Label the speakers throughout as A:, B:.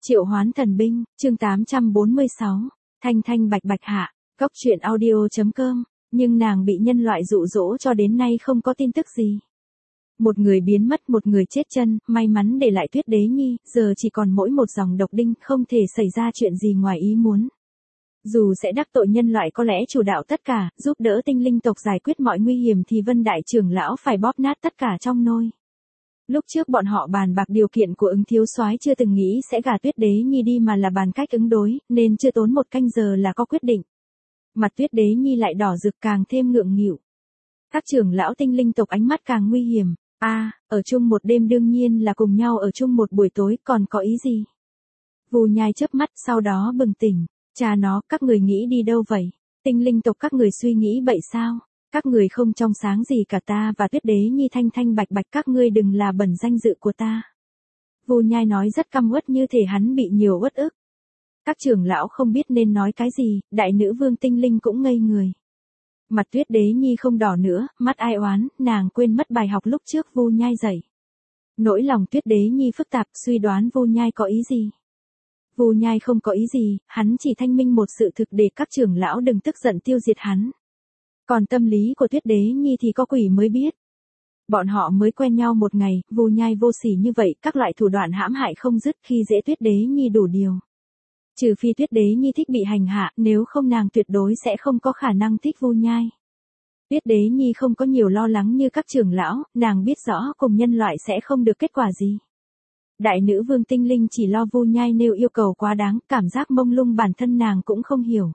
A: Triệu hoán thần binh, chương 846, thanh thanh bạch bạch hạ, góc truyện audio.com, nhưng nàng bị nhân loại dụ dỗ cho đến nay không có tin tức gì. Một người biến mất, một người chết chân, may mắn để lại Tuyết Đế Nhi, giờ chỉ còn mỗi một dòng độc đinh, không thể xảy ra chuyện gì ngoài ý muốn. Dù sẽ đắc tội nhân loại có lẽ chủ đạo tất cả, giúp đỡ tinh linh tộc giải quyết mọi nguy hiểm thì Vân Đại trưởng lão phải bóp nát tất cả trong nôi. Lúc trước bọn họ bàn bạc điều kiện của Ứng thiếu soái chưa từng nghĩ sẽ gả Tuyết Đế Nhi đi mà là bàn cách ứng đối, nên chưa tốn một canh giờ là có quyết định. Mặt Tuyết Đế Nhi lại đỏ rực càng thêm ngượng nghịu. Các trưởng lão tinh linh tộc ánh mắt càng nguy hiểm. Ở chung một đêm đương nhiên là cùng nhau ở chung một buổi tối, còn có ý gì? Vù Nhai chớp mắt sau đó bừng tỉnh. Cha nó, các người nghĩ đi đâu vậy? Tinh linh tộc các người suy nghĩ bậy sao? Các người không trong sáng gì cả, ta và Tuyết Đế Nhi thanh thanh bạch bạch, các ngươi đừng là bẩn danh dự của ta. Vù Nhai nói rất căm uất như thể hắn bị nhiều uất ức. Các trưởng lão không biết nên nói cái gì, đại nữ vương tinh linh cũng ngây người. Mặt Tuyết Đế Nhi không đỏ nữa, mắt ai oán, nàng quên mất bài học lúc trước Vù Nhai dạy. Nỗi lòng Tuyết Đế Nhi phức tạp, suy đoán Vù Nhai có ý gì. Vù Nhai không có ý gì, hắn chỉ thanh minh một sự thực để các trưởng lão đừng tức giận tiêu diệt hắn. Còn tâm lý của Tuyết Đế Nhi thì có quỷ mới biết. Bọn họ mới quen nhau một ngày, Vù Nhai vô sỉ như vậy, các loại thủ đoạn hãm hại không dứt, khi dễ Tuyết Đế Nhi đủ điều. Trừ phi Tuyết Đế Nhi thích bị hành hạ, nếu không nàng tuyệt đối sẽ không có khả năng thích Vù Nhai. Tuyết Đế Nhi không có nhiều lo lắng như các trưởng lão, nàng biết rõ cùng nhân loại sẽ không được kết quả gì. Đại nữ vương tinh linh chỉ lo Vù Nhai nêu yêu cầu quá đáng, cảm giác mông lung bản thân nàng cũng không hiểu.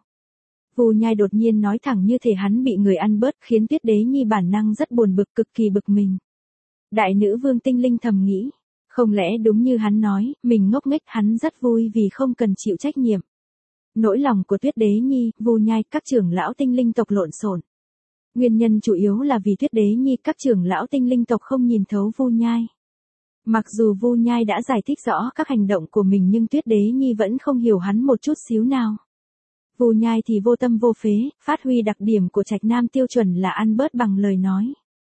A: Vù Nhai đột nhiên nói thẳng như thể hắn bị người ăn bớt, khiến Tuyết Đế Nhi bản năng rất buồn bực, cực kỳ bực mình. Đại nữ vương tinh linh thầm nghĩ, không lẽ đúng như hắn nói, mình ngốc nghếch, hắn rất vui vì không cần chịu trách nhiệm. Nỗi lòng của Tuyết Đế Nhi, Vù Nhai, các trưởng lão tinh linh tộc lộn xộn. Nguyên nhân chủ yếu là vì Tuyết Đế Nhi, các trưởng lão tinh linh tộc không nhìn thấu Vù Nhai. Mặc dù Vù Nhai đã giải thích rõ các hành động của mình nhưng Tuyết Đế Nhi vẫn không hiểu hắn một chút xíu nào. Vù Nhai thì vô tâm vô phế, phát huy đặc điểm của Trạch Nam tiêu chuẩn là ăn bớt bằng lời nói.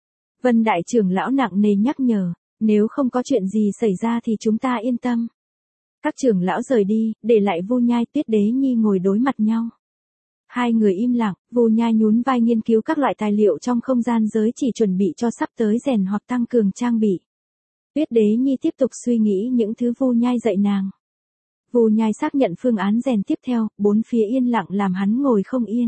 A: Vân Đại trưởng lão nặng nề nhắc nhở, nếu không có chuyện gì xảy ra thì chúng ta yên tâm. Các trưởng lão rời đi, để lại Vù Nhai, Tuyết Đế Nhi ngồi đối mặt nhau. Hai người im lặng, Vù Nhai nhún vai nghiên cứu các loại tài liệu trong không gian giới chỉ chuẩn bị cho sắp tới rèn hoặc tăng cường trang bị. Tuyết Đế Nhi tiếp tục suy nghĩ những thứ Vù Nhai dạy nàng. Vù Nhai xác nhận phương án rèn tiếp theo, bốn phía yên lặng làm hắn ngồi không yên.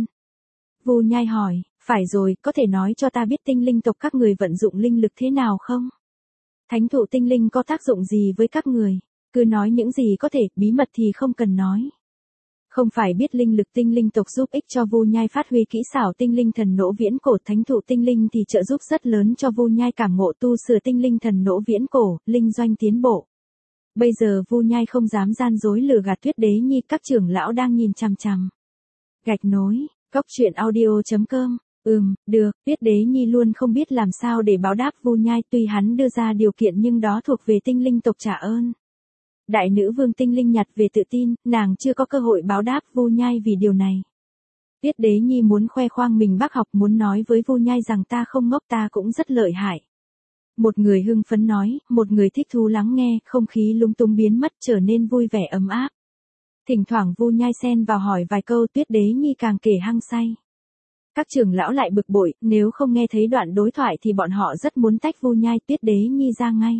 A: Vù Nhai hỏi, phải rồi, có thể nói cho ta biết tinh linh tộc các người vận dụng linh lực thế nào không? Thánh thụ tinh linh có tác dụng gì với các người? Cứ nói những gì có thể, bí mật thì không cần nói. Không phải biết linh lực tinh linh tộc giúp ích cho Vù Nhai phát huy kỹ xảo tinh linh thần nỗ viễn cổ, thánh thụ tinh linh thì trợ giúp rất lớn cho Vù Nhai cảm ngộ tu sửa tinh linh thần nỗ viễn cổ, linh doanh tiến bộ. Bây giờ Vù Nhai không dám gian dối lừa gạt Tuyết Đế Nhi, các trưởng lão đang nhìn chằm chằm. Gạch nối, góc truyện audio.com, được, Tuyết Đế Nhi luôn không biết làm sao để báo đáp Vù Nhai, tuy hắn đưa ra điều kiện nhưng đó thuộc về tinh linh tộc trả ơn. Đại nữ vương tinh linh nhặt về tự tin, nàng chưa có cơ hội báo đáp Vù Nhai vì điều này. Tuyết Đế Nhi muốn khoe khoang mình bác học, muốn nói với Vù Nhai rằng ta không ngốc, ta cũng rất lợi hại. Một người hưng phấn nói, một người thích thú lắng nghe, không khí lung tung biến mất trở nên vui vẻ ấm áp. Thỉnh thoảng Vù Nhai xen vào hỏi vài câu, Tuyết Đế Nhi càng kể hăng say. Các trưởng lão lại bực bội, nếu không nghe thấy đoạn đối thoại thì bọn họ rất muốn tách Vù Nhai, Tuyết Đế Nhi ra ngay.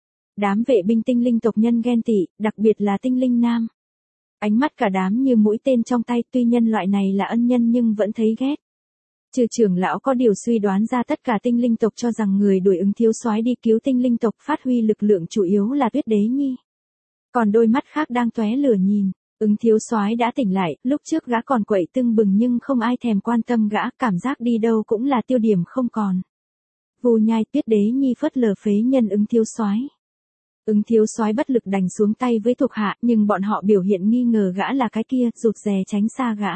A: Đám vệ binh tinh linh tộc nhân ghen tị, đặc biệt là tinh linh nam. Ánh mắt cả đám như mũi tên trong tay, tuy nhân loại này là ân nhân nhưng vẫn thấy ghét. Trừ trưởng lão có điều suy đoán ra, tất cả tinh linh tộc cho rằng người đuổi Ứng thiếu soái đi cứu tinh linh tộc phát huy lực lượng chủ yếu là Tuyết Đế Nhi. Còn đôi mắt khác đang tóe lửa nhìn, Ứng thiếu soái đã tỉnh lại, lúc trước gã còn quậy tưng bừng nhưng không ai thèm quan tâm gã, cảm giác đi đâu cũng là tiêu điểm không còn. Vù Nhai, Tuyết Đế Nhi phớt lờ phế nhân Ứng thiếu soái. Ứng thiếu soái bất lực đành xuống tay với thuộc hạ, nhưng bọn họ biểu hiện nghi ngờ gã là cái kia, rụt rè tránh xa gã.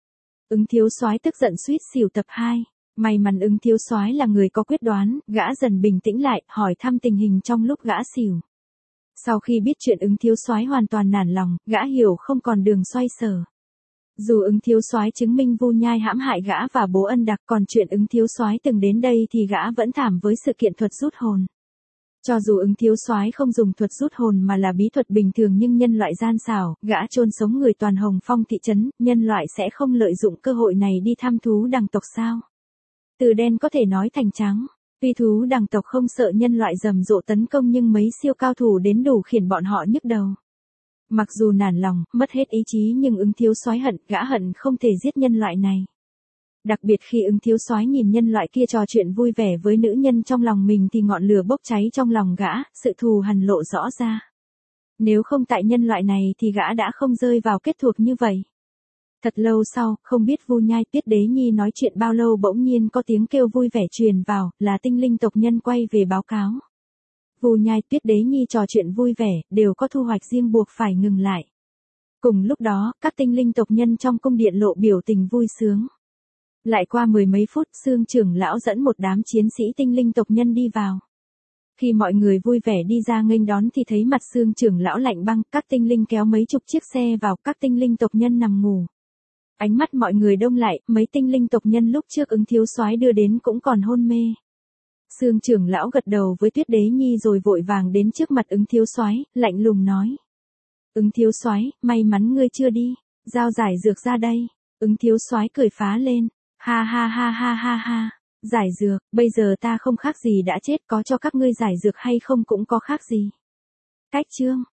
A: Ứng thiếu soái tức giận suýt xỉu tập 2. May mắn Ứng thiếu soái là người có quyết đoán, gã dần bình tĩnh lại, hỏi thăm tình hình trong lúc gã xỉu. Sau khi biết chuyện Ứng thiếu soái hoàn toàn nản lòng, gã hiểu không còn đường xoay sở. Dù Ứng thiếu soái chứng minh Vù Nhai hãm hại gã và bố ân đặc, còn chuyện Ứng thiếu soái từng đến đây thì gã vẫn thảm với sự kiện thuật rút hồn. Cho dù ứng thiếu soái không dùng thuật rút hồn mà là bí thuật bình thường nhưng nhân loại gian xảo, gã chôn sống người toàn Hồng Phong thị trấn, nhân loại sẽ không lợi dụng cơ hội này đi thăm thú đằng tộc sao? Từ đen có thể nói thành trắng. Tuy thú đằng tộc không sợ nhân loại rầm rộ tấn công nhưng mấy siêu cao thủ đến đủ khiến bọn họ nhức đầu. Mặc dù nản lòng, mất hết ý chí nhưng ứng thiếu soái hận, gã hận không thể giết nhân loại này. Đặc biệt khi ứng thiếu soái nhìn nhân loại kia trò chuyện vui vẻ với nữ nhân trong lòng mình thì ngọn lửa bốc cháy trong lòng gã, sự thù hằn lộ rõ ra. Nếu không tại nhân loại này thì gã đã không rơi vào kết thuộc như vậy. Thật lâu sau, không biết Vu Nhai Tuyết Đế Nhi nói chuyện bao lâu bỗng nhiên có tiếng kêu vui vẻ truyền vào, là tinh linh tộc nhân quay về báo cáo. Vu Nhai Tuyết Đế Nhi trò chuyện vui vẻ, đều có thu hoạch riêng buộc phải ngừng lại. Cùng lúc đó, các tinh linh tộc nhân trong cung điện lộ biểu tình vui sướng. Lại qua mười mấy phút, Sương trưởng lão dẫn một đám chiến sĩ tinh linh tộc nhân đi vào. Khi mọi người vui vẻ đi ra nghênh đón thì thấy mặt Sương trưởng lão lạnh băng, các tinh linh kéo mấy chục chiếc xe vào, các tinh linh tộc nhân nằm ngủ. Ánh mắt mọi người đông lại, mấy tinh linh tộc nhân lúc trước ứng thiếu soái đưa đến cũng còn hôn mê. Sương trưởng lão gật đầu với Tuyết Đế Nhi rồi vội vàng đến trước mặt ứng thiếu soái, lạnh lùng nói. Ứng thiếu soái, may mắn ngươi chưa đi, giao giải dược ra đây. Ứng thiếu soái cười phá lên, ha ha ha ha ha ha, giải dược, bây giờ ta không khác gì đã chết, có cho các ngươi giải dược hay không cũng có khác gì. Cách chương.